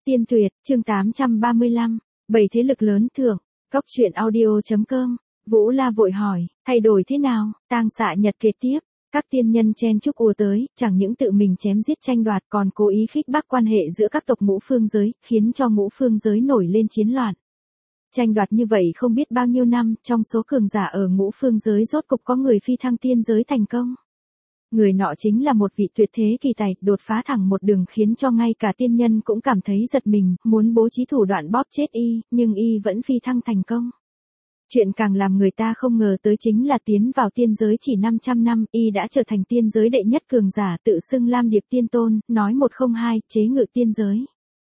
Tiên tuyệt, chương 835, 7 thế lực lớn thưởng, Cóc truyện audio.com, Vũ La vội hỏi, thay đổi thế nào, Tang Xạ Nhật kể tiếp, các tiên nhân chen chúc ùa tới, chẳng những tự mình chém giết tranh đoạt còn cố ý khích bác quan hệ giữa các tộc ngũ phương giới, khiến cho ngũ phương giới nổi lên chiến loạn. Tranh đoạt như vậy không biết bao nhiêu năm, trong số cường giả ở ngũ phương giới rốt cục có người phi thăng tiên giới thành công. Người nọ chính là một vị tuyệt thế kỳ tài, đột phá thẳng một đường khiến cho ngay cả tiên nhân cũng cảm thấy giật mình, muốn bố trí thủ đoạn bóp chết y, nhưng y vẫn phi thăng thành công. Chuyện càng làm người ta không ngờ tới chính là tiến vào tiên giới chỉ 500 năm, y đã trở thành tiên giới đệ nhất cường giả, tự xưng Lam Điệp Tiên Tôn, nói 102, chế ngự tiên giới.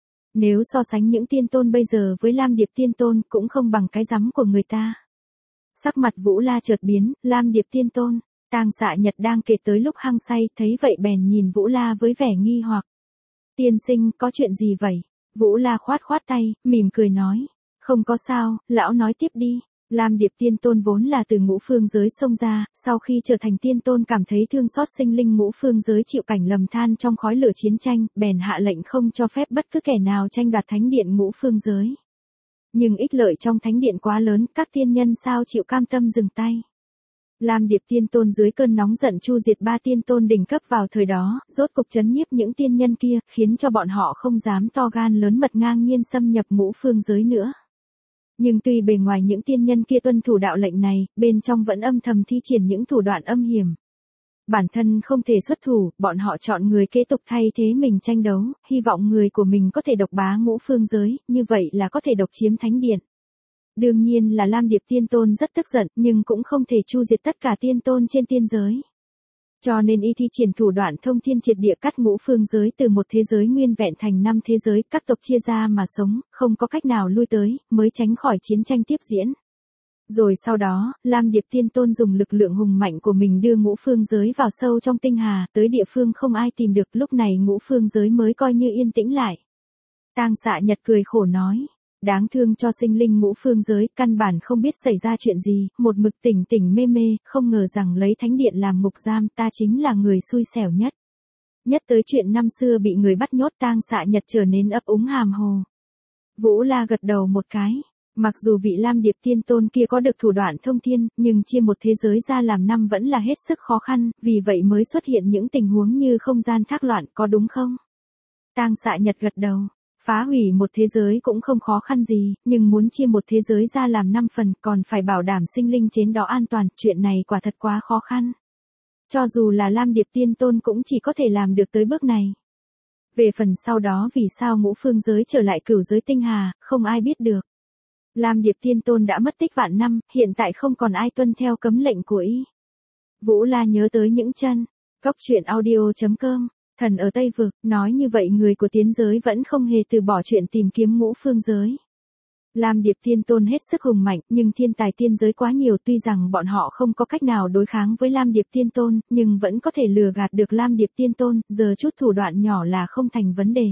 Nếu so sánh những tiên tôn bây giờ với Lam Điệp Tiên Tôn cũng không bằng cái rắm của người ta. Sắc mặt Vũ La chợt biến, Lam Điệp Tiên Tôn. Tang Xạ Nhật đang kể tới lúc hăng say, thấy vậy bèn nhìn Vũ La với vẻ nghi hoặc. Tiên sinh, có chuyện gì vậy? Vũ La khoát khoát tay, mỉm cười nói. Không có sao, lão nói tiếp đi. Lam Điệp Tiên Tôn vốn là từ ngũ phương giới xông ra, sau khi trở thành tiên tôn cảm thấy thương xót sinh linh ngũ phương giới chịu cảnh lầm than trong khói lửa chiến tranh, bèn hạ lệnh không cho phép bất cứ kẻ nào tranh đoạt thánh điện ngũ phương giới. Nhưng ích lợi trong thánh điện quá lớn, các tiên nhân sao chịu cam tâm dừng tay. Lam Điệp Tiên Tôn dưới cơn nóng giận chu diệt 3 tiên tôn đỉnh cấp vào thời đó, rốt cục trấn nhiếp những tiên nhân kia, khiến cho bọn họ không dám to gan lớn mật ngang nhiên xâm nhập ngũ phương giới nữa. Nhưng tuy bề ngoài những tiên nhân kia tuân thủ đạo lệnh này, bên trong vẫn âm thầm thi triển những thủ đoạn âm hiểm. Bản thân không thể xuất thủ, bọn họ chọn người kế tục thay thế mình tranh đấu, hy vọng người của mình có thể độc bá ngũ phương giới, như vậy là có thể độc chiếm thánh điện. Đương nhiên là Lam Điệp Tiên Tôn rất tức giận, nhưng cũng không thể chu diệt tất cả tiên tôn trên tiên giới. Cho nên y thi triển thủ đoạn thông thiên triệt địa cắt ngũ phương giới từ một thế giới nguyên vẹn thành 5 thế giới, các tộc chia ra mà sống, không có cách nào lui tới, mới tránh khỏi chiến tranh tiếp diễn. Rồi sau đó, Lam Điệp Tiên Tôn dùng lực lượng hùng mạnh của mình đưa ngũ phương giới vào sâu trong tinh hà, tới địa phương không ai tìm được, lúc này ngũ phương giới mới coi như yên tĩnh lại. Tang Xạ Nhật cười khổ nói. Đáng thương cho sinh linh ngũ phương giới, căn bản không biết xảy ra chuyện gì, một mực tỉnh tỉnh mê mê, không ngờ rằng lấy thánh điện làm ngục giam, ta chính là người xui xẻo nhất. Nhất tới chuyện năm xưa bị người bắt nhốt, Tang Xạ Nhật trở nên ấp úng hàm hồ. Vũ La gật đầu một cái, mặc dù vị Lam Điệp Tiên Tôn kia có được thủ đoạn thông thiên, nhưng chia một thế giới ra làm 5 vẫn là hết sức khó khăn, vì vậy mới xuất hiện những tình huống như không gian thác loạn, có đúng không? Tang Xạ Nhật gật đầu. Phá hủy một thế giới cũng không khó khăn gì, nhưng muốn chia một thế giới ra làm 5 phần còn phải bảo đảm sinh linh trên đó an toàn, chuyện này quả thật quá khó khăn. Cho dù là Lam Điệp Tiên Tôn cũng chỉ có thể làm được tới bước này. Về phần sau đó vì sao ngũ phương giới trở lại cửu giới tinh hà, không ai biết được. Lam Điệp Tiên Tôn đã mất tích vạn năm, hiện tại không còn ai tuân theo cấm lệnh của y. Vũ La nhớ tới những chân. Cóc truyện audio.com. Thần ở Tây Vực, nói như vậy người của tiên giới vẫn không hề từ bỏ chuyện tìm kiếm ngũ phương giới. Lam Điệp Tiên Tôn hết sức hùng mạnh, nhưng thiên tài tiên giới quá nhiều, tuy rằng bọn họ không có cách nào đối kháng với Lam Điệp Tiên Tôn, nhưng vẫn có thể lừa gạt được Lam Điệp Tiên Tôn, giờ chút thủ đoạn nhỏ là không thành vấn đề.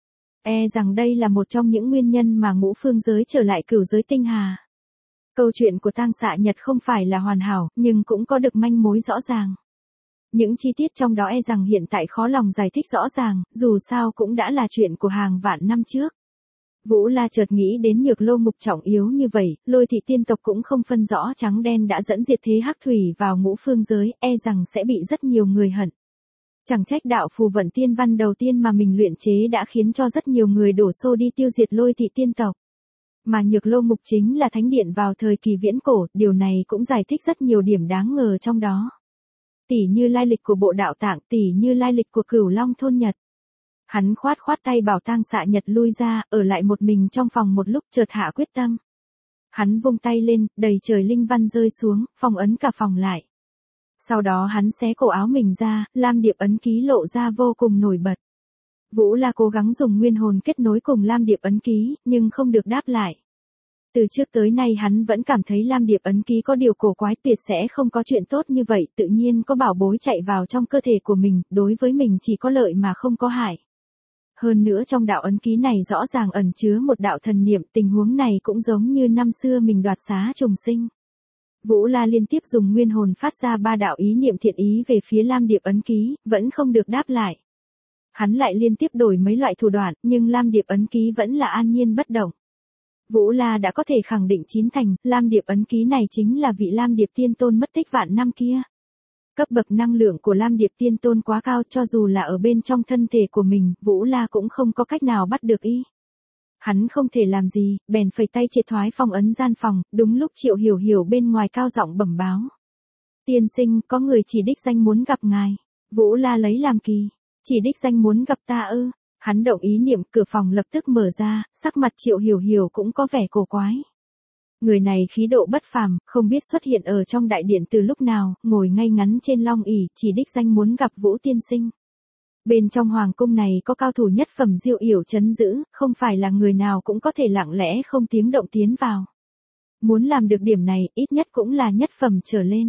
Rằng đây là một trong những nguyên nhân mà ngũ phương giới trở lại cửu giới tinh hà. Câu chuyện của Tang Xạ Nhật không phải là hoàn hảo, nhưng cũng có được manh mối rõ ràng. Những chi tiết trong đó rằng hiện tại khó lòng giải thích rõ ràng, dù sao cũng đã là chuyện của hàng vạn năm trước. Vũ La chợt nghĩ đến Nhược Lô Mục trọng yếu như vậy, Lôi thị tiên tộc cũng không phân rõ trắng đen đã dẫn diệt thế hắc thủy vào ngũ phương giới, rằng sẽ bị rất nhiều người hận. Chẳng trách đạo phù vận tiên văn đầu tiên mà mình luyện chế đã khiến cho rất nhiều người đổ xô đi tiêu diệt Lôi thị tiên tộc. Mà Nhược Lô Mục chính là thánh điện vào thời kỳ viễn cổ, điều này cũng giải thích rất nhiều điểm đáng ngờ trong đó. Tỉ như lai lịch của bộ đạo tạng, tỉ như lai lịch của Cửu Long thôn Nhật. Hắn khoát khoát tay bảo Tang Xạ Nhật lui ra, ở lại một mình trong phòng một lúc, chợt hạ quyết tâm. Hắn vung tay lên, đầy trời linh văn rơi xuống, phong ấn cả phòng lại. Sau đó hắn xé cổ áo mình ra, Lam Điệp ấn ký lộ ra vô cùng nổi bật. Vũ La cố gắng dùng nguyên hồn kết nối cùng Lam Điệp ấn ký, nhưng không được đáp lại. Từ trước tới nay hắn vẫn cảm thấy Lam Điệp ấn ký có điều cổ quái, tuyệt sẽ không có chuyện tốt như vậy, tự nhiên có bảo bối chạy vào trong cơ thể của mình, đối với mình chỉ có lợi mà không có hại. Hơn nữa trong đạo ấn ký này rõ ràng ẩn chứa một đạo thần niệm, tình huống này cũng giống như năm xưa mình đoạt xá trùng sinh. Vũ La liên tiếp dùng nguyên hồn phát ra 3 đạo ý niệm thiện ý về phía Lam Điệp ấn ký, vẫn không được đáp lại. Hắn lại liên tiếp đổi mấy loại thủ đoạn, nhưng Lam Điệp ấn ký vẫn là an nhiên bất động. Vũ La đã có thể khẳng định chín thành, Lam Điệp ấn ký này chính là vị Lam Điệp tiên tôn mất tích vạn năm kia. Cấp bậc năng lượng của Lam Điệp tiên tôn quá cao, cho dù là ở bên trong thân thể của mình, Vũ La cũng không có cách nào bắt được y. Hắn không thể làm gì, bèn phẩy tay triệt thoái phong ấn gian phòng, đúng lúc Triệu Hiểu Hiểu bên ngoài cao giọng bẩm báo. Tiên sinh, có người chỉ đích danh muốn gặp ngài. Vũ La lấy làm kỳ. Chỉ đích danh muốn gặp ta ư? Hắn động ý niệm, cửa phòng lập tức mở ra, sắc mặt Triệu Hiểu Hiểu cũng có vẻ cổ quái. Người này khí độ bất phàm, không biết xuất hiện ở trong đại điện từ lúc nào, ngồi ngay ngắn trên long ỷ, chỉ đích danh muốn gặp Vũ tiên sinh. Bên trong hoàng cung này có cao thủ nhất phẩm Diệu Yểu trấn giữ, không phải là người nào cũng có thể lặng lẽ không tiếng động tiến vào. Muốn làm được điểm này, ít nhất cũng là nhất phẩm trở lên.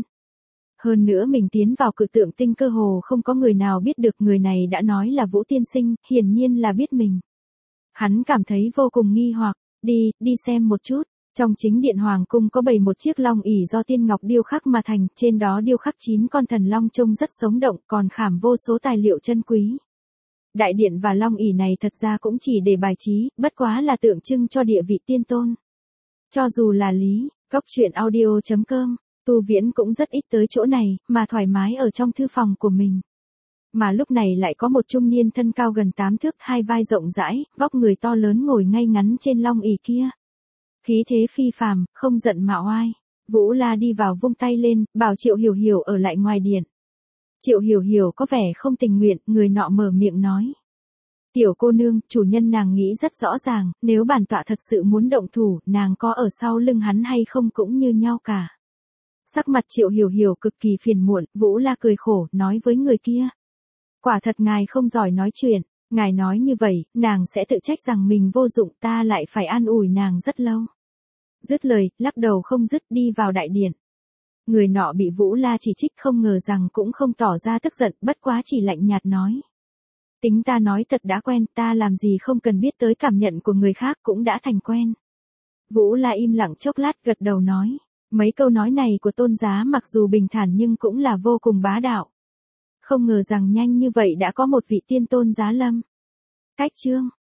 Hơn nữa mình tiến vào cự tượng tinh cơ hồ không có người nào biết được, người này đã nói là Vũ tiên sinh, hiển nhiên là biết mình. Hắn cảm thấy vô cùng nghi hoặc, đi xem một chút. Trong chính điện hoàng cung có bày một chiếc long ỷ do tiên ngọc điêu khắc mà thành, trên đó điêu khắc 9 con thần long trông rất sống động, còn khảm vô số tài liệu chân quý. Đại điện và long ỷ này thật ra cũng chỉ để bài trí, bất quá là tượng trưng cho địa vị tiên tôn. Cho dù là Lý, Cốc.audio.com, Tu Viễn cũng rất ít tới chỗ này, mà thoải mái ở trong thư phòng của mình. Mà lúc này lại có một trung niên thân cao gần 8 thước, hai vai rộng rãi, vóc người to lớn ngồi ngay ngắn trên long ỷ kia. Khí thế phi phàm, không giận mà oai. Vũ La đi vào vung tay lên, bảo Triệu Hiểu Hiểu ở lại ngoài điện. Triệu Hiểu Hiểu có vẻ không tình nguyện, người nọ mở miệng nói. Tiểu cô nương, chủ nhân nàng nghĩ rất rõ ràng, nếu bản tọa thật sự muốn động thủ, nàng có ở sau lưng hắn hay không cũng như nhau cả. Sắc mặt Triệu Hiểu Hiểu cực kỳ phiền muộn, Vũ La cười khổ, nói với người kia. Quả thật ngài không giỏi nói chuyện, ngài nói như vậy, nàng sẽ tự trách rằng mình vô dụng, ta lại phải an ủi nàng rất lâu. Dứt lời, lắc đầu không dứt đi vào đại điện. Người nọ bị Vũ La chỉ trích không ngờ rằng cũng không tỏ ra tức giận, bất quá chỉ lạnh nhạt nói. Tính ta nói thật đã quen, ta làm gì không cần biết tới cảm nhận của người khác cũng đã thành quen. Vũ La im lặng chốc lát gật đầu nói. Mấy câu nói này của tôn giá mặc dù bình thản nhưng cũng là vô cùng bá đạo. Không ngờ rằng nhanh như vậy đã có một vị tiên tôn giá lâm. Cách chương.